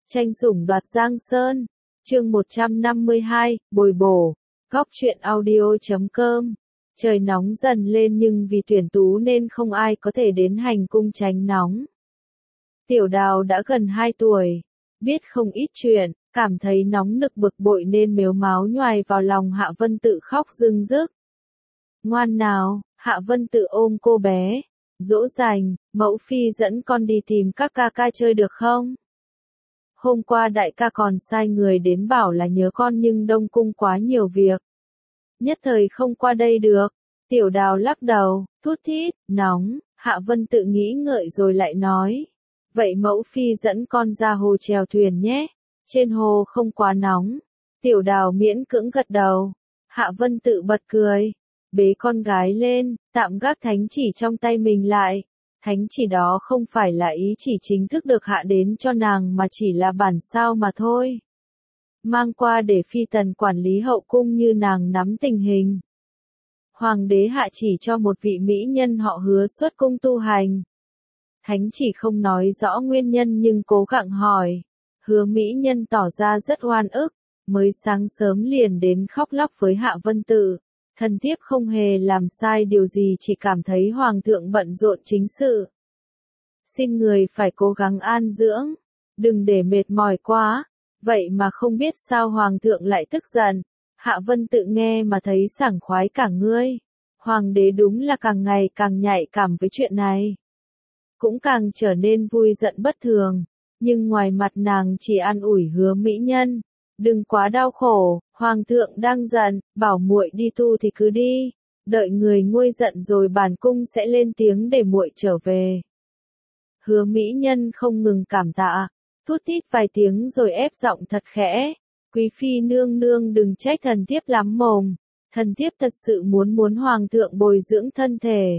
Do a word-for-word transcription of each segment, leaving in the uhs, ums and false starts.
Tranh sủng đoạt Giang Sơn, chương một trăm năm mươi hai, bồi bổ, góc truyện audio chấm com. Trời nóng dần lên nhưng vì tuyển tú nên không ai có thể đến hành cung tránh nóng. Tiểu Đào đã gần hai tuổi, biết không ít chuyện, cảm thấy nóng nực bực bội nên mếu máo nhoài vào lòng Hạ Vân Tự khóc rưng rức. Ngoan nào, Hạ Vân Tự ôm cô bé, dỗ dành, mẫu phi dẫn con đi tìm các ca ca chơi được không? Hôm qua đại ca còn sai người đến bảo là nhớ con nhưng Đông Cung quá nhiều việc. Nhất thời không qua đây được. Tiểu Đào lắc đầu, thút thít, nóng. Hạ Vân Tự nghĩ ngợi rồi lại nói. Vậy mẫu phi dẫn con ra hồ chèo thuyền nhé. Trên hồ không quá nóng. Tiểu Đào miễn cưỡng gật đầu. Hạ Vân Tự bật cười. Bế con gái lên, tạm gác thánh chỉ trong tay mình lại. Thánh chỉ đó không phải là ý chỉ chính thức được hạ đến cho nàng mà chỉ là bản sao mà thôi. Mang qua để phi tần quản lý hậu cung như nàng nắm tình hình. Hoàng đế hạ chỉ cho một vị mỹ nhân họ Hứa xuất cung tu hành. Thánh chỉ không nói rõ nguyên nhân nhưng cố gắng hỏi. Hứa mỹ nhân tỏ ra rất oan ức, mới sáng sớm liền đến khóc lóc với Hạ Vân Tự. Thần thiếp không hề làm sai điều gì, chỉ cảm thấy hoàng thượng bận rộn chính sự. Xin người phải cố gắng an dưỡng, đừng để mệt mỏi quá. Vậy mà không biết sao hoàng thượng lại tức giận. Hạ Vân Tự nghe mà thấy sảng khoái cả ngươi. Hoàng đế đúng là càng ngày càng nhạy cảm với chuyện này. Cũng càng trở nên vui giận bất thường. Nhưng ngoài mặt nàng chỉ an ủi Hứa mỹ nhân. Đừng quá đau khổ, hoàng thượng đang giận, bảo muội đi tu thì cứ đi, đợi người nguôi giận rồi bản cung sẽ lên tiếng để muội trở về. Hứa mỹ nhân không ngừng cảm tạ, thút thít vài tiếng rồi ép giọng thật khẽ, quý phi nương nương đừng trách thần thiếp lắm mồm, thần thiếp thật sự muốn muốn hoàng thượng bồi dưỡng thân thể.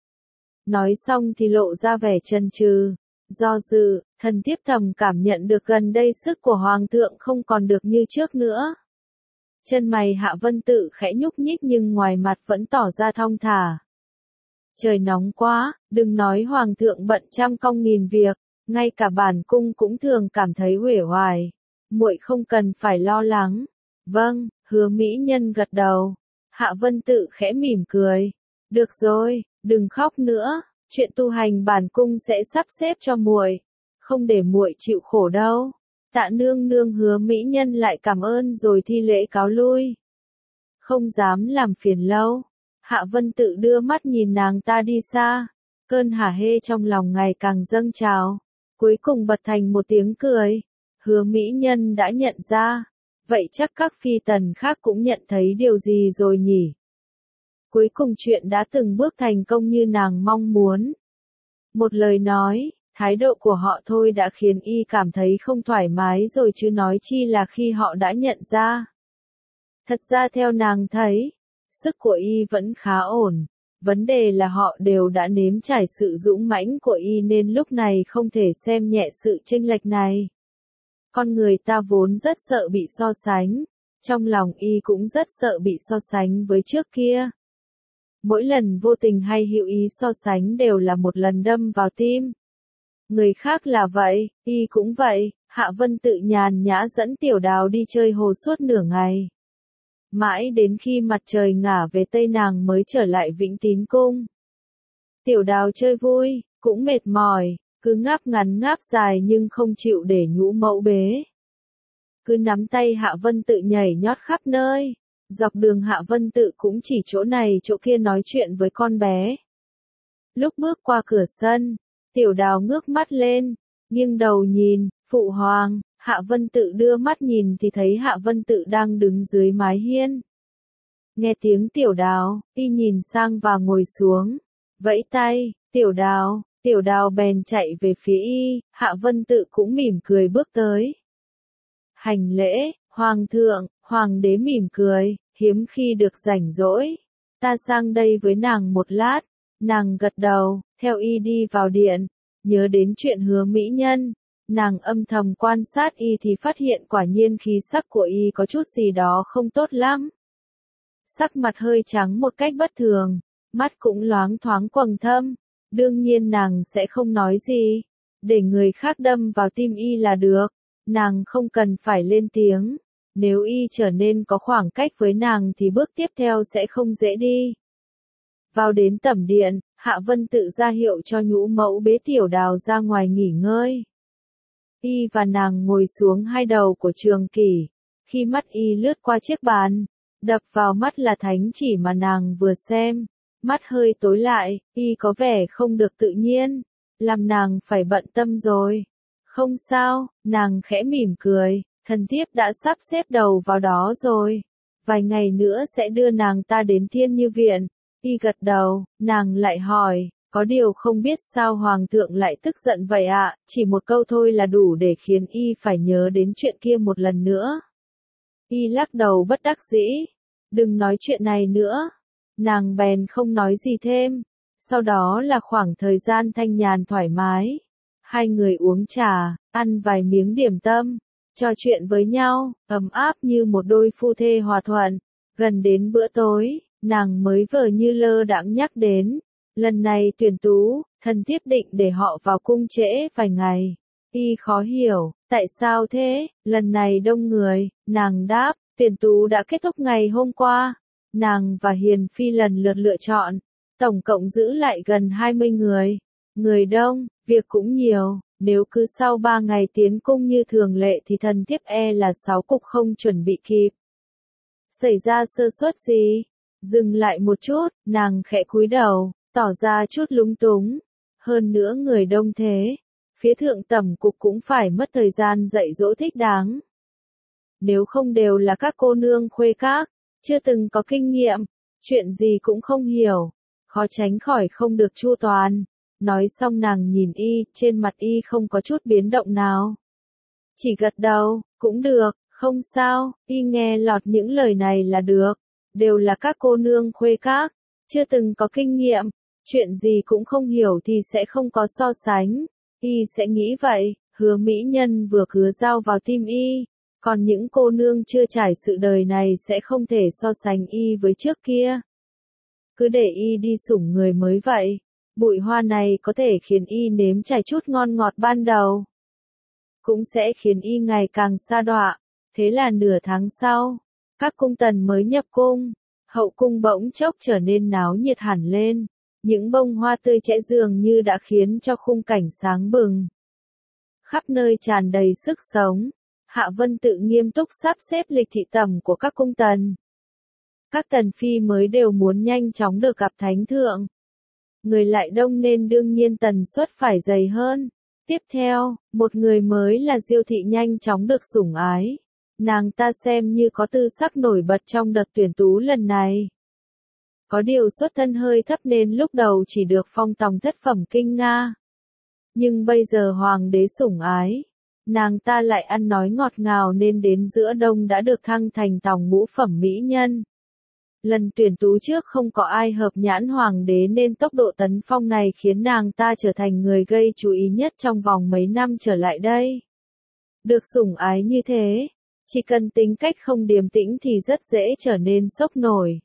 Nói xong thì lộ ra vẻ chần chừ. Do dự, thần thiếp thầm cảm nhận được gần đây sức của hoàng thượng không còn được như trước nữa. Chân mày Hạ Vân Tự khẽ nhúc nhích nhưng ngoài mặt vẫn tỏ ra thong thả. Trời nóng quá, đừng nói hoàng thượng bận trăm công nghìn việc, ngay cả bản cung cũng thường cảm thấy uể oải. Muội không cần phải lo lắng. Vâng, Hứa mỹ nhân gật đầu. Hạ Vân Tự khẽ mỉm cười. Được rồi, đừng khóc nữa. Chuyện tu hành bản cung sẽ sắp xếp cho muội, không để muội chịu khổ đâu. Tạ nương nương. Hứa mỹ nhân lại cảm ơn rồi thi lễ cáo lui. Không dám làm phiền lâu. Hạ Vân Tự đưa mắt nhìn nàng ta đi xa. Cơn hả hê trong lòng ngày càng dâng trào. Cuối cùng bật thành một tiếng cười. Hứa mỹ nhân đã nhận ra. Vậy chắc các phi tần khác cũng nhận thấy điều gì rồi nhỉ? Cuối cùng chuyện đã từng bước thành công như nàng mong muốn. Một lời nói, thái độ của họ thôi đã khiến y cảm thấy không thoải mái rồi chứ nói chi là khi họ đã nhận ra. Thật ra theo nàng thấy, sức của y vẫn khá ổn. Vấn đề là họ đều đã nếm trải sự dũng mãnh của y nên lúc này không thể xem nhẹ sự chênh lệch này. Con người ta vốn rất sợ bị so sánh. Trong lòng y cũng rất sợ bị so sánh với trước kia. Mỗi lần vô tình hay hữu ý so sánh đều là một lần đâm vào tim. Người khác là vậy, y cũng vậy. Hạ Vân Tự nhàn nhã dẫn Tiểu Đào đi chơi hồ suốt nửa ngày. Mãi đến khi mặt trời ngả về tây nàng mới trở lại Vĩnh Tín Cung. Tiểu Đào chơi vui, cũng mệt mỏi, cứ ngáp ngắn ngáp dài nhưng không chịu để nhũ mẫu bế. Cứ nắm tay Hạ Vân Tự nhảy nhót khắp nơi. Dọc đường Hạ Vân Tự cũng chỉ chỗ này chỗ kia nói chuyện với con bé. Lúc bước qua cửa sân, Tiểu Đào ngước mắt lên, nghiêng đầu nhìn, phụ hoàng. Hạ Vân Tự đưa mắt nhìn thì thấy Hạ Vân Tự đang đứng dưới mái hiên. Nghe tiếng Tiểu Đào, y nhìn sang và ngồi xuống, vẫy tay. Tiểu Đào, Tiểu Đào bèn chạy về phía y. Hạ Vân Tự cũng mỉm cười bước tới. Hành lễ, hoàng thượng. Hoàng đế mỉm cười, hiếm khi được rảnh rỗi. Ta sang đây với nàng một lát. Nàng gật đầu, theo y đi vào điện. Nhớ đến chuyện Hứa mỹ nhân. Nàng âm thầm quan sát y thì phát hiện quả nhiên khí sắc của y có chút gì đó không tốt lắm. Sắc mặt hơi trắng một cách bất thường, mắt cũng loáng thoáng quầng thâm. Đương nhiên nàng sẽ không nói gì. Để người khác đâm vào tim y là được. nàng không cần phải lên tiếng. Nếu y trở nên có khoảng cách với nàng thì bước tiếp theo sẽ không dễ đi. Vào đến tẩm điện, Hạ Vân tự ra hiệu cho nhũ mẫu bế Tiểu Đào ra ngoài nghỉ ngơi. Y và nàng ngồi xuống hai đầu của Trường Kỷ. Khi mắt y lướt qua chiếc bàn, đập vào mắt là thánh chỉ mà nàng vừa xem. Mắt hơi tối lại, y có vẻ không được tự nhiên, làm nàng phải bận tâm rồi. Không sao, nàng khẽ mỉm cười, thần thiếp đã sắp xếp đầu vào đó rồi. Vài ngày nữa sẽ đưa nàng ta đến Thiên Như Viện. Y gật đầu, nàng lại hỏi, có điều không biết sao Hoàng thượng lại tức giận vậy ạ, à? Chỉ một câu thôi là đủ để khiến y phải nhớ đến chuyện kia một lần nữa. Y lắc đầu bất đắc dĩ, đừng nói chuyện này nữa. Nàng bèn không nói gì thêm. Sau đó là khoảng thời gian thanh nhàn thoải mái. Hai người uống trà, ăn vài miếng điểm tâm, trò chuyện với nhau, ấm áp như một đôi phu thê hòa thuận. Gần đến bữa tối, nàng mới vờ như lơ đãng nhắc đến. Lần này tuyển tú, thần thiếp định để họ vào cung trễ vài ngày. Y khó hiểu, tại sao thế, lần này đông người, nàng đáp, tuyển tú đã kết thúc ngày hôm qua. Nàng và Hiền Phi lần lượt lựa chọn, tổng cộng giữ lại gần hai mươi người. Người đông, việc cũng nhiều, nếu cứ sau ba ngày tiến cung như thường lệ thì thần thiếp e là sáu cục không chuẩn bị kịp. Xảy ra sơ suất gì? Dừng lại một chút, nàng khẽ cúi đầu, tỏ ra chút lúng túng. Hơn nữa người đông thế, phía thượng tẩm cục cũng phải mất thời gian dạy dỗ thích đáng. Nếu không đều là các cô nương khuê các, chưa từng có kinh nghiệm, chuyện gì cũng không hiểu, khó tránh khỏi không được chu toàn. Nói xong nàng nhìn y, trên mặt y không có chút biến động nào. Chỉ gật đầu, cũng được, không sao, y nghe lọt những lời này là được. Đều là các cô nương khuê các, chưa từng có kinh nghiệm, chuyện gì cũng không hiểu thì sẽ không có so sánh. Y sẽ nghĩ vậy, Hứa mỹ nhân vừa cứa dao vào tim y. Còn những cô nương chưa trải sự đời này sẽ không thể so sánh y với trước kia. Cứ để y đi sủng người mới vậy. Bụi hoa này có thể khiến y nếm trải chút ngon ngọt ban đầu. Cũng sẽ khiến y ngày càng sa đọa. Thế là nửa tháng sau, các cung tần mới nhập cung. Hậu cung bỗng chốc trở nên náo nhiệt hẳn lên. Những bông hoa tươi trẻ dường như đã khiến cho khung cảnh sáng bừng. Khắp nơi tràn đầy sức sống. Hạ Vân tự nghiêm túc sắp xếp lịch thị tẩm của các cung tần. Các tần phi mới đều muốn nhanh chóng được gặp thánh thượng. Người lại đông nên đương nhiên tần suất phải dày hơn. Tiếp theo, một người mới là Diêu thị nhanh chóng được sủng ái. Nàng ta xem như có tư sắc nổi bật trong đợt tuyển tú lần này. Có điều xuất thân hơi thấp nên lúc đầu chỉ được phong tòng thất phẩm kinh Nga. Nhưng bây giờ hoàng đế sủng ái. Nàng ta lại ăn nói ngọt ngào nên đến giữa đông đã được thăng thành tòng ngũ phẩm mỹ nhân. Lần tuyển tú trước không có ai hợp nhãn hoàng đế nên tốc độ tấn phong này khiến nàng ta trở thành người gây chú ý nhất trong vòng mấy năm trở lại đây. Được sủng ái như thế, chỉ cần tính cách không điềm tĩnh thì rất dễ trở nên sốc nổi.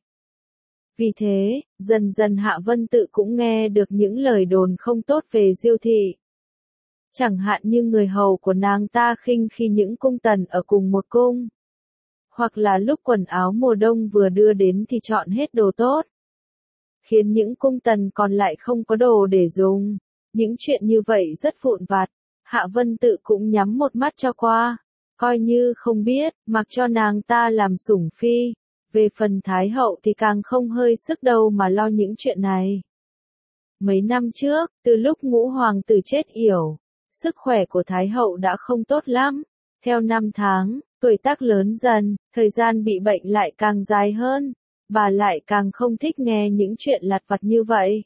Vì thế, dần dần Hạ Vân Tự cũng nghe được những lời đồn không tốt về Diêu thị. Chẳng hạn như người hầu của nàng ta khinh khi những cung tần ở cùng một cung. Hoặc là lúc quần áo mùa đông vừa đưa đến thì chọn hết đồ tốt. Khiến những cung tần còn lại không có đồ để dùng. Những chuyện như vậy rất vụn vặt. Hạ Vân Tự cũng nhắm một mắt cho qua. Coi như không biết, mặc cho nàng ta làm sủng phi. Về phần Thái hậu thì càng không hơi sức đâu mà lo những chuyện này. Mấy năm trước, từ lúc ngũ hoàng tử chết yểu, sức khỏe của Thái hậu đã không tốt lắm. Theo năm tháng, tuổi tác lớn dần, thời gian bị bệnh lại càng dài hơn. Bà lại càng không thích nghe những chuyện lặt vặt như vậy.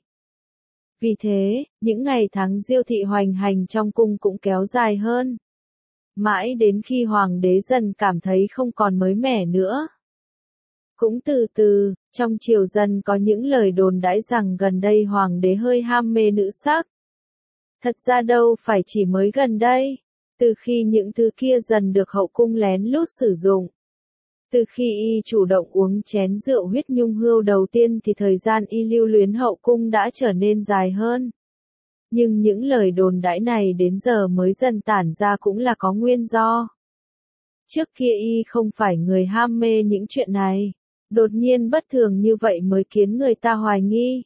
Vì thế, những ngày tháng Diêu thị hoành hành trong cung cũng kéo dài hơn. Mãi đến khi hoàng đế dần cảm thấy không còn mới mẻ nữa. Cũng từ từ, trong triều dần có những lời đồn đãi rằng gần đây hoàng đế hơi ham mê nữ sắc. Thật ra đâu phải chỉ mới gần đây. Từ khi những thứ kia dần được hậu cung lén lút sử dụng. Từ khi y chủ động uống chén rượu huyết nhung hươu đầu tiên thì thời gian y lưu luyến hậu cung đã trở nên dài hơn. Nhưng những lời đồn đãi này đến giờ mới dần tản ra cũng là có nguyên do. Trước kia y không phải người ham mê những chuyện này, đột nhiên bất thường như vậy mới khiến người ta hoài nghi.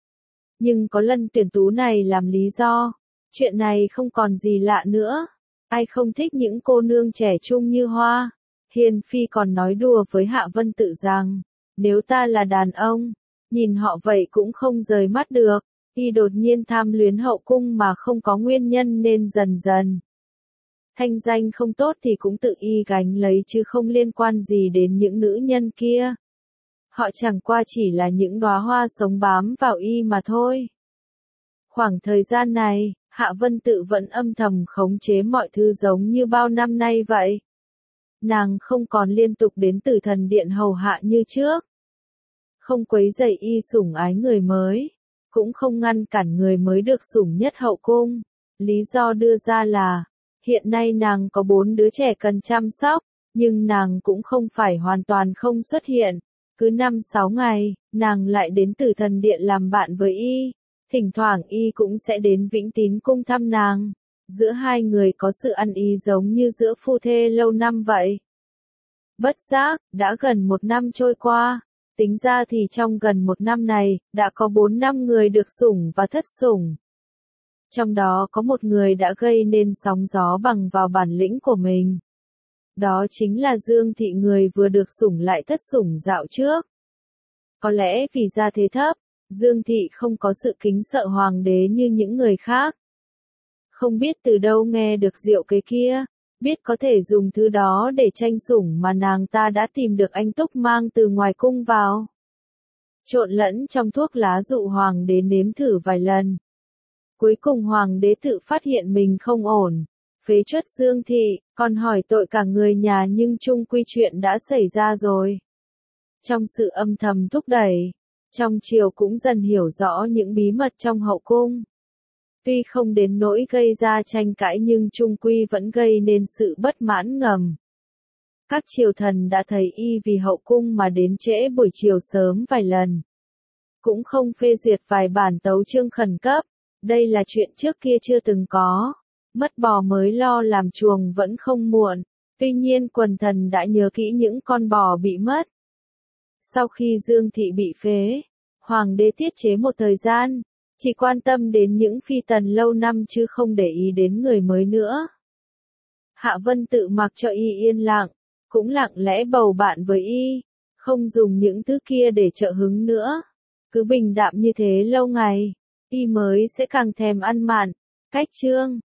Nhưng có lần tuyển tú này làm lý do, chuyện này không còn gì lạ nữa. Ai không thích những cô nương trẻ trung như hoa. Hiền Phi còn nói đùa với Hạ Vân Tự rằng, nếu ta là đàn ông, nhìn họ vậy cũng không rời mắt được. Y đột nhiên tham luyến hậu cung mà không có nguyên nhân nên dần dần. Thanh danh không tốt thì cũng tự y gánh lấy chứ không liên quan gì đến những nữ nhân kia. Họ chẳng qua chỉ là những đóa hoa sống bám vào y mà thôi. Khoảng thời gian này, Hạ Vân Tự vẫn âm thầm khống chế mọi thứ giống như bao năm nay vậy. Nàng không còn liên tục đến Tử Thần Điện hầu hạ như trước. Không quấy rầy y sủng ái người mới, cũng không ngăn cản người mới được sủng nhất hậu cung. Lý do đưa ra là, hiện nay nàng có bốn đứa trẻ cần chăm sóc, nhưng nàng cũng không phải hoàn toàn không xuất hiện. Cứ năm sáu ngày, nàng lại đến Tử Thần Điện làm bạn với y. Thỉnh thoảng y cũng sẽ đến Vĩnh Tín cung thăm nàng. Giữa hai người có sự ăn ý giống như giữa phu thê lâu năm vậy. Bất giác, đã gần một năm trôi qua. Tính ra thì trong gần một năm này, đã có bốn năm người được sủng và thất sủng. Trong đó có một người đã gây nên sóng gió bằng vào bản lĩnh của mình. Đó chính là Dương Thị, người vừa được sủng lại thất sủng dạo trước. Có lẽ vì gia thế thấp, Dương Thị không có sự kính sợ hoàng đế như những người khác. Không biết từ đâu nghe được rượu cái kia, biết có thể dùng thứ đó để tranh sủng mà nàng ta đã tìm được anh Túc mang từ ngoài cung vào. Trộn lẫn trong thuốc lá dụ hoàng đế nếm thử vài lần. Cuối cùng hoàng đế tự phát hiện mình không ổn, phế truất Dương Thị, còn hỏi tội cả người nhà, nhưng chung quy chuyện đã xảy ra rồi. Trong sự âm thầm thúc đẩy, trong triều cũng dần hiểu rõ những bí mật trong hậu cung. Tuy không đến nỗi gây ra tranh cãi nhưng chung quy vẫn gây nên sự bất mãn ngầm. Các triều thần đã thấy y vì hậu cung mà đến trễ buổi chiều sớm vài lần. Cũng không phê duyệt vài bản tấu chương khẩn cấp. Đây là chuyện trước kia chưa từng có. Mất bò mới lo làm chuồng vẫn không muộn. Tuy nhiên quần thần đã nhớ kỹ những con bò bị mất. Sau khi Dương Thị bị phế, hoàng đế tiết chế một thời gian, chỉ quan tâm đến những phi tần lâu năm chứ không để ý đến người mới nữa. Hạ Vân Tự mặc cho y yên lặng, cũng lặng lẽ bầu bạn với y, không dùng những thứ kia để trợ hứng nữa. Cứ bình đạm như thế lâu ngày, y mới sẽ càng thèm ăn mặn. Cách chương